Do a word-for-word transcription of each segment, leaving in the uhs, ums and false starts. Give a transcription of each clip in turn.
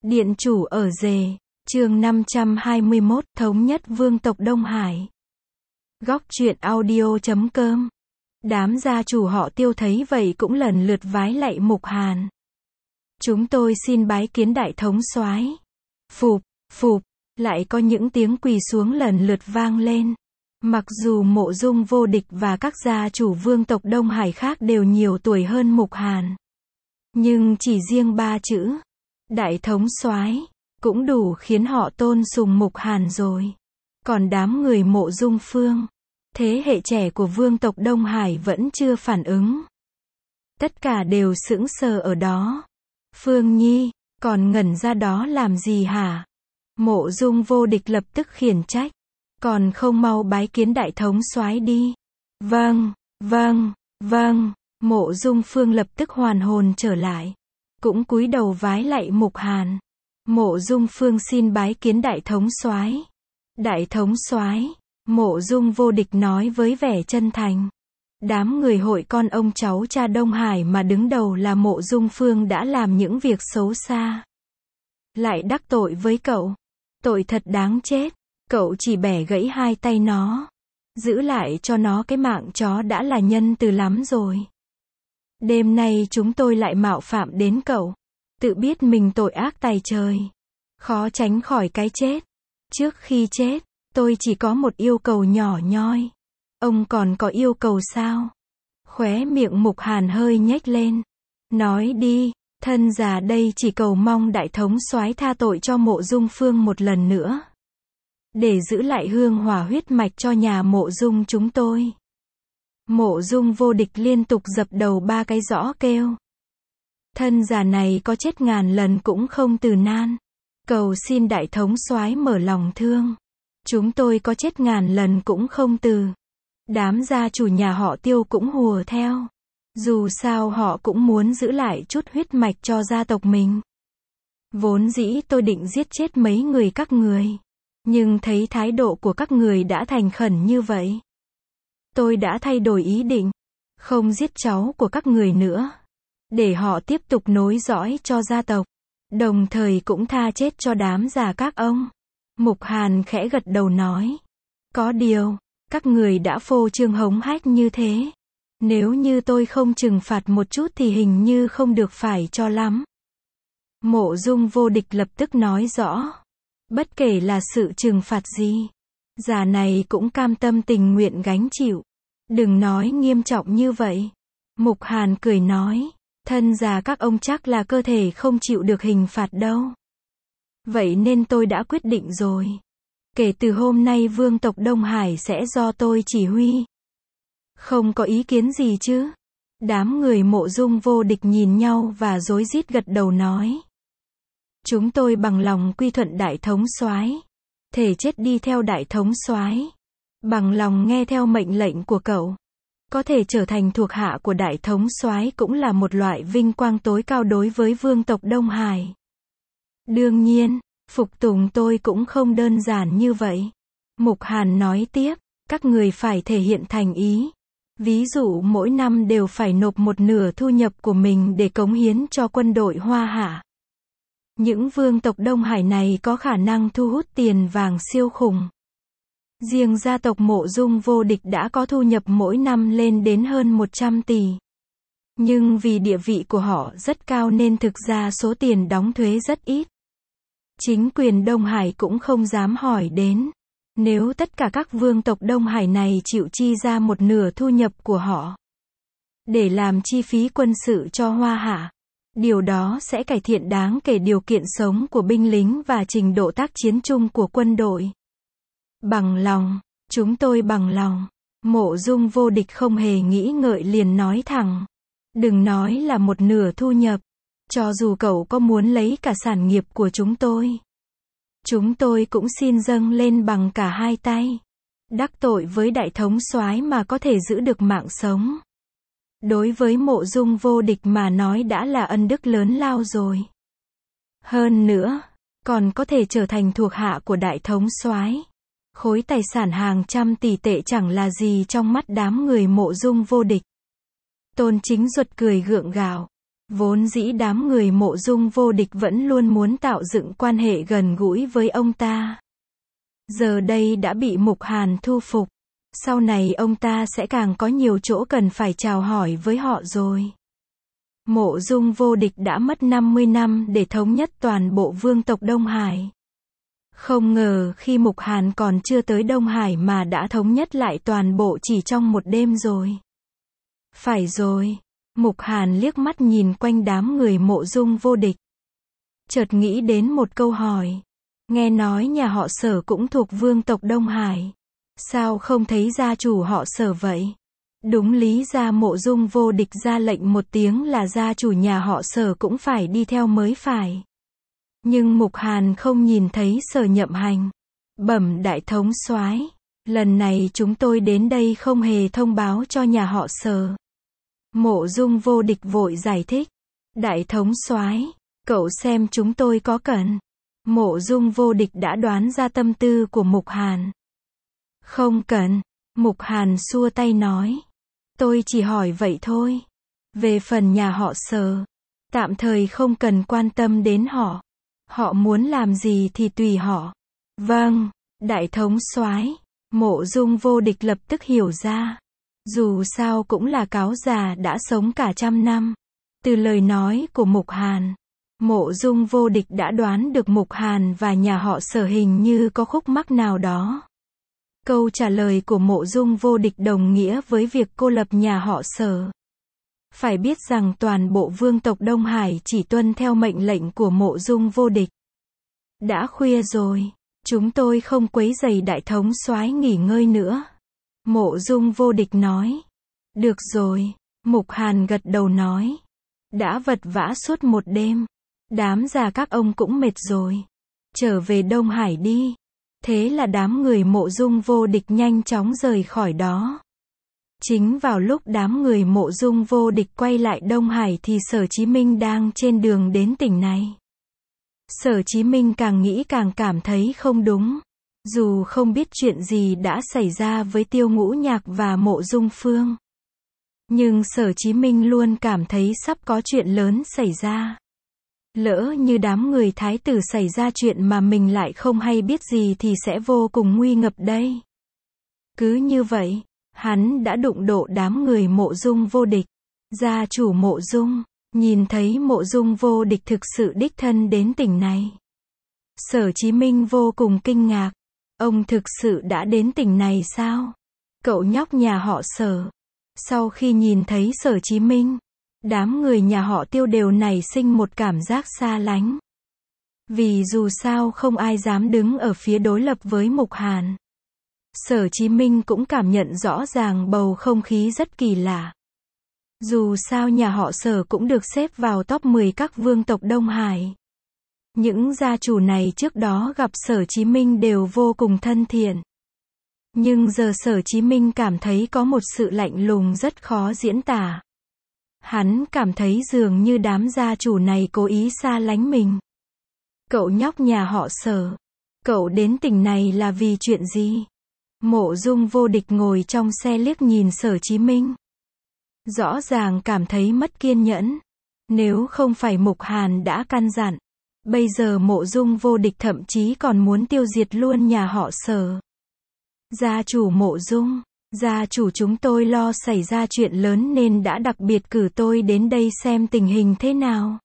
Điện chủ ở rề, chương năm trăm hai mươi mốt, thống nhất vương tộc Đông Hải. Góc truyện audio chấm com. Đám gia chủ họ Tiêu thấy vậy cũng lần lượt vái lạy Mục Hàn. Chúng tôi xin bái kiến đại thống soái. Phụp, phụp, lại có những tiếng quỳ xuống lần lượt vang lên. Mặc dù Mộ Dung Vô Địch và các gia chủ vương tộc Đông Hải khác đều nhiều tuổi hơn Mục Hàn, nhưng chỉ riêng ba chữ đại thống soái cũng đủ khiến họ tôn sùng Mục Hàn rồi. Còn đám người Mộ Dung Phương, thế hệ trẻ của vương tộc Đông Hải vẫn chưa phản ứng. Tất cả đều sững sờ ở đó. Phương Nhi, còn ngẩn ra đó làm gì hả? Mộ Dung Vô Địch lập tức khiển trách. Còn không mau bái kiến đại thống soái đi. Vâng, vâng, vâng. Mộ Dung Phương lập tức hoàn hồn trở lại, cũng cúi đầu vái lạy Mục Hàn. Mộ Dung Phương xin bái kiến đại thống soái. Đại thống soái, Mộ Dung Vô Địch nói với vẻ chân thành. Đám người hội con ông cháu cha Đông Hải mà đứng đầu là Mộ Dung Phương đã làm những việc xấu xa, lại đắc tội với cậu. Tội thật đáng chết. Cậu chỉ bẻ gãy hai tay nó, giữ lại cho nó cái mạng chó đã là nhân từ lắm rồi. Đêm nay chúng tôi lại mạo phạm đến cậu, tự biết mình tội ác tày trời, khó tránh khỏi cái chết. Trước khi chết, tôi chỉ có một yêu cầu nhỏ nhoi. Ông còn có yêu cầu sao? Khóe miệng Mục Hàn hơi nhếch lên. Nói đi, thân già đây chỉ cầu mong đại thống soái tha tội cho Mộ Dung Phương một lần nữa, để giữ lại hương hỏa huyết mạch cho nhà Mộ Dung chúng tôi. Mộ Dung Vô Địch liên tục dập đầu ba cái rõ kêu. Thân già này có chết ngàn lần cũng không từ nan. Cầu xin đại thống soái mở lòng thương. Chúng tôi có chết ngàn lần cũng không từ. Đám gia chủ nhà họ Tiêu cũng hùa theo. Dù sao họ cũng muốn giữ lại chút huyết mạch cho gia tộc mình. Vốn dĩ tôi định giết chết mấy người các người, nhưng thấy thái độ của các người đã thành khẩn như vậy, tôi đã thay đổi ý định, không giết cháu của các người nữa, để họ tiếp tục nối dõi cho gia tộc, đồng thời cũng tha chết cho đám già các ông. Mục Hàn khẽ gật đầu nói. Có điều, các người đã phô trương hống hách như thế. Nếu như tôi không trừng phạt một chút thì hình như không được phải cho lắm. Mộ Dung Vô Địch lập tức nói rõ. Bất kể là sự trừng phạt gì, già này cũng cam tâm tình nguyện gánh chịu. Đừng nói nghiêm trọng như vậy. Mục Hàn cười nói. Thân già các ông chắc là cơ thể không chịu được hình phạt đâu. Vậy nên tôi đã quyết định rồi. Kể từ hôm nay vương tộc Đông Hải sẽ do tôi chỉ huy. Không có ý kiến gì chứ? Đám người Mộ Dung Vô Địch nhìn nhau và rối rít gật đầu nói. Chúng tôi bằng lòng quy thuận đại thống soái, thể chết đi theo đại thống soái, bằng lòng nghe theo mệnh lệnh của cậu. Có thể trở thành thuộc hạ của đại thống soái cũng là một loại vinh quang tối cao đối với vương tộc Đông Hải. Đương nhiên, phục tùng tôi cũng không đơn giản như vậy. Mục Hàn nói tiếp, các người phải thể hiện thành ý. Ví dụ mỗi năm đều phải nộp một nửa thu nhập của mình để cống hiến cho quân đội Hoa Hạ. Những vương tộc Đông Hải này có khả năng thu hút tiền vàng siêu khủng. Riêng gia tộc Mộ Dung Vô Địch đã có thu nhập mỗi năm lên đến hơn một trăm tỷ. Nhưng vì địa vị của họ rất cao nên thực ra số tiền đóng thuế rất ít. Chính quyền Đông Hải cũng không dám hỏi đến. Nếu tất cả các vương tộc Đông Hải này chịu chi ra một nửa thu nhập của họ để làm chi phí quân sự cho Hoa Hạ, điều đó sẽ cải thiện đáng kể điều kiện sống của binh lính và trình độ tác chiến chung của quân đội. Bằng lòng, chúng tôi bằng lòng. Mộ Dung Vô Địch không hề nghĩ ngợi liền nói thẳng. Đừng nói là một nửa thu nhập. Cho dù cậu có muốn lấy cả sản nghiệp của chúng tôi, chúng tôi cũng xin dâng lên bằng cả hai tay. Đắc tội với đại thống soái mà có thể giữ được mạng sống, đối với Mộ Dung Vô Địch mà nói đã là ân đức lớn lao rồi. Hơn nữa, còn có thể trở thành thuộc hạ của đại thống soái. Khối tài sản hàng trăm tỷ tệ chẳng là gì trong mắt đám người Mộ Dung Vô Địch. Tôn Chính Duật cười gượng gạo. Vốn dĩ đám người Mộ Dung Vô Địch vẫn luôn muốn tạo dựng quan hệ gần gũi với ông ta. Giờ đây đã bị Mục Hàn thu phục. Sau này ông ta sẽ càng có nhiều chỗ cần phải chào hỏi với họ rồi. Mộ Dung Vô Địch đã mất năm mươi năm để thống nhất toàn bộ vương tộc Đông Hải. Không ngờ khi Mục Hàn còn chưa tới Đông Hải mà đã thống nhất lại toàn bộ chỉ trong một đêm rồi. Phải rồi. Mục Hàn liếc mắt nhìn quanh đám người Mộ Dung Vô Địch. Chợt nghĩ đến một câu hỏi. Nghe nói nhà họ Sở cũng thuộc vương tộc Đông Hải. Sao không thấy gia chủ họ Sở vậy? Đúng lý ra Mộ Dung Vô Địch ra lệnh một tiếng là gia chủ nhà họ Sở cũng phải đi theo mới phải. Nhưng Mục Hàn không nhìn thấy Sở Nhậm Hành. Bẩm đại thống soái, lần này chúng tôi đến đây không hề thông báo cho nhà họ Sở. Mộ Dung Vô Địch vội giải thích. Đại thống soái, cậu xem chúng tôi có cần. Mộ Dung Vô Địch đã đoán ra tâm tư của Mục Hàn. Không cần. Mục Hàn xua tay nói. Tôi chỉ hỏi vậy thôi. Về phần nhà họ Sở, tạm thời không cần quan tâm đến họ. Họ muốn làm gì thì tùy họ. Vâng, đại thống soái. Mộ Dung Vô Địch lập tức hiểu ra. Dù sao cũng là cáo già đã sống cả trăm năm. Từ lời nói của Mục Hàn, Mộ Dung Vô Địch đã đoán được Mục Hàn và nhà họ Sở hình như có khúc mắc nào đó. Câu trả lời của Mộ Dung Vô Địch đồng nghĩa với việc cô lập nhà họ Sở. Phải biết rằng toàn bộ vương tộc Đông Hải chỉ tuân theo mệnh lệnh của Mộ Dung Vô Địch. Đã khuya rồi, chúng tôi không quấy rầy đại thống soái nghỉ ngơi nữa. Mộ Dung Vô Địch nói. Được rồi, Mục Hàn gật đầu nói. Đã vật vã suốt một đêm. Đám già các ông cũng mệt rồi. Trở về Đông Hải đi. Thế là đám người Mộ Dung Vô Địch nhanh chóng rời khỏi đó. Chính vào lúc đám người Mộ Dung Vô Địch quay lại Đông Hải thì Sở Chí Minh đang trên đường đến tỉnh này. Sở Chí Minh càng nghĩ càng cảm thấy không đúng. Dù không biết chuyện gì đã xảy ra với Tiêu Ngũ Nhạc và Mộ Dung Phương, nhưng Sở Chí Minh luôn cảm thấy sắp có chuyện lớn xảy ra. Lỡ như đám người thái tử xảy ra chuyện mà mình lại không hay biết gì thì sẽ vô cùng nguy ngập đây. Cứ như vậy, hắn đã đụng độ đám người Mộ Dung Vô Địch. Gia chủ Mộ Dung, nhìn thấy Mộ Dung Vô Địch thực sự đích thân đến tỉnh này. Sở Chí Minh vô cùng kinh ngạc. Ông thực sự đã đến tỉnh này sao? Cậu nhóc nhà họ Sở. Sau khi nhìn thấy Sở Chí Minh, đám người nhà họ Tiêu đều nảy sinh một cảm giác xa lánh. Vì dù sao không ai dám đứng ở phía đối lập với Mục Hàn. Sở Chí Minh cũng cảm nhận rõ ràng bầu không khí rất kỳ lạ. Dù sao nhà họ Sở cũng được xếp vào top mười các vương tộc Đông Hải. Những gia chủ này trước đó gặp Sở Chí Minh đều vô cùng thân thiện. Nhưng giờ Sở Chí Minh cảm thấy có một sự lạnh lùng rất khó diễn tả. Hắn cảm thấy dường như đám gia chủ này cố ý xa lánh mình. Cậu nhóc nhà họ Sở, cậu đến tỉnh này là vì chuyện gì? Mộ Dung Vô Địch ngồi trong xe liếc nhìn Sở Chí Minh. Rõ ràng cảm thấy mất kiên nhẫn. Nếu không phải Mục Hàn đã căn dặn, bây giờ Mộ Dung Vô Địch thậm chí còn muốn tiêu diệt luôn nhà họ Sở. Gia chủ Mộ Dung, gia chủ chúng tôi lo xảy ra chuyện lớn nên đã đặc biệt cử tôi đến đây xem tình hình thế nào.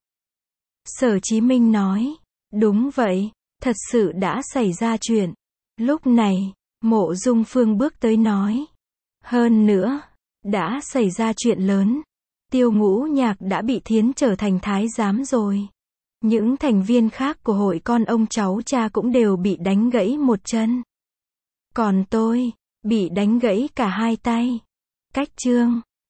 Sở Chí Minh nói, đúng vậy, thật sự đã xảy ra chuyện. Lúc này, Mộ Dung Phương bước tới nói, hơn nữa, đã xảy ra chuyện lớn. Tiêu Ngũ Nhạc đã bị thiến trở thành thái giám rồi. Những thành viên khác của hội con ông cháu cha cũng đều bị đánh gãy một chân. Còn tôi, bị đánh gãy cả hai tay. Cách chương